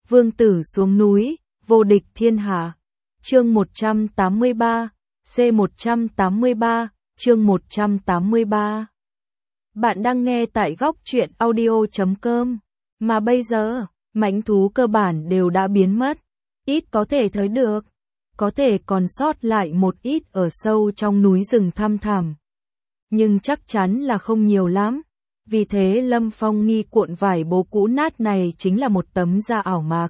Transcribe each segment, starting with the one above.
Vương tử xuống núi, vô địch thiên hạ. Chương 183, C183, chương 183. Bạn đang nghe tại góc truyện audio.com. Mà bây giờ, mãnh thú cơ bản đều đã biến mất. Ít có thể thấy được. Có thể còn sót lại một ít ở sâu trong núi rừng thăm thẳm. Nhưng chắc chắn là không nhiều lắm. Vì thế Lâm Phong nghi cuộn vải bố cũ nát này chính là một tấm da ảo mạc.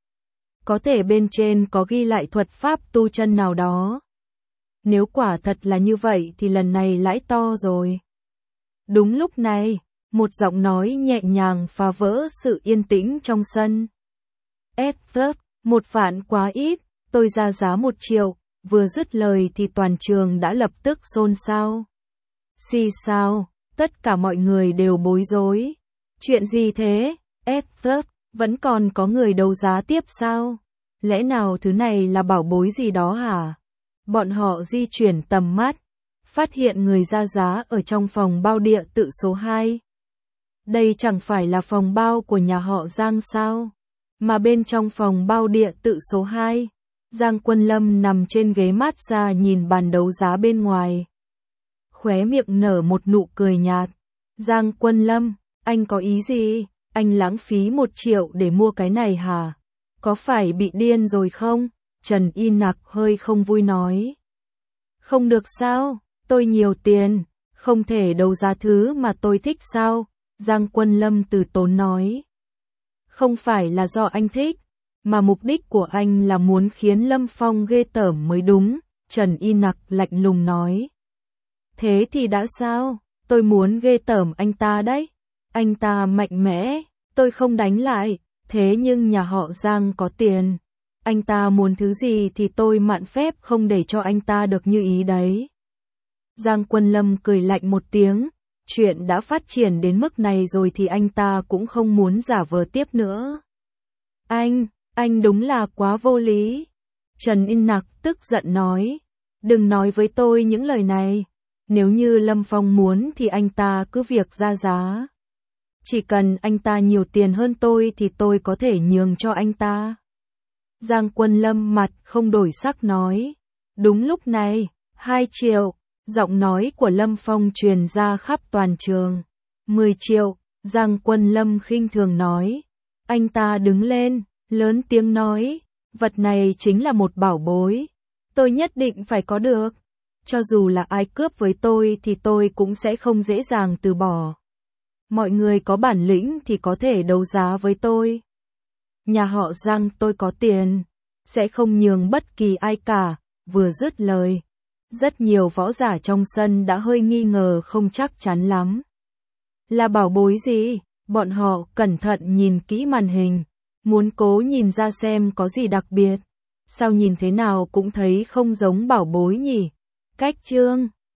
Có thể bên trên có ghi lại thuật pháp tu chân nào đó. Nếu quả thật là như vậy thì lần này lãi to rồi. Đúng lúc này, một giọng nói nhẹ nhàng phá vỡ sự yên tĩnh trong sân. Edward, 1 vạn quá ít, tôi ra giá 1 triệu, vừa dứt lời thì toàn trường đã lập tức xôn xao. Xì xào, tất cả mọi người đều bối rối. Chuyện gì thế, Edward, vẫn còn có người đấu giá tiếp sao? Lẽ nào thứ này là bảo bối gì đó hả? Bọn họ di chuyển tầm mắt, phát hiện người ra giá ở trong phòng bao địa tự số 2. Đây chẳng phải là phòng bao của nhà họ Giang sao? Mà bên trong phòng bao địa tự số 2, Giang Quân Lâm nằm trên ghế massage nhìn bàn đấu giá bên ngoài. Khóe miệng nở một nụ cười nhạt. Giang Quân Lâm, anh có ý gì? Anh lãng phí 1 triệu để mua cái này hả? Có phải bị điên rồi không? Trần Y Nặc hơi không vui nói. Không được sao? Tôi nhiều tiền, không thể đấu giá thứ mà tôi thích sao? Giang Quân Lâm từ tốn nói. Không phải là do anh thích, mà mục đích của anh là muốn khiến Lâm Phong ghê tởm mới đúng, Trần Y Nặc lạnh lùng nói. Thế thì đã sao? Tôi muốn ghê tởm anh ta đấy. Anh ta mạnh mẽ, tôi không đánh lại, thế nhưng nhà họ Giang có tiền. Anh ta muốn thứ gì thì tôi mạn phép không để cho anh ta được như ý đấy. Giang Quân Lâm cười lạnh một tiếng, chuyện đã phát triển đến mức này rồi thì anh ta cũng không muốn giả vờ tiếp nữa. Anh đúng là quá vô lý. Trần Y Nặc tức giận nói, đừng nói với tôi những lời này. Nếu như Lâm Phong muốn thì anh ta cứ việc ra giá. Chỉ cần anh ta nhiều tiền hơn tôi thì tôi có thể nhường cho anh ta. Giang Quân Lâm mặt không đổi sắc nói. Đúng lúc này, 2 triệu, giọng nói của Lâm Phong truyền ra khắp toàn trường. 10 triệu, Giang Quân Lâm khinh thường nói. Anh ta đứng lên, lớn tiếng nói, vật này chính là một bảo bối. Tôi nhất định phải có được. Cho dù là ai cướp với tôi thì tôi cũng sẽ không dễ dàng từ bỏ. Mọi người có bản lĩnh thì có thể đấu giá với tôi. Nhà họ Giang tôi có tiền, sẽ không nhường bất kỳ ai cả. Vừa dứt lời, rất nhiều võ giả trong sân đã hơi nghi ngờ không chắc chắn lắm. Là bảo bối gì? Bọn họ cẩn thận nhìn kỹ màn hình, muốn cố nhìn ra xem có gì đặc biệt. Sao nhìn thế nào cũng thấy không giống bảo bối nhỉ? Cách chương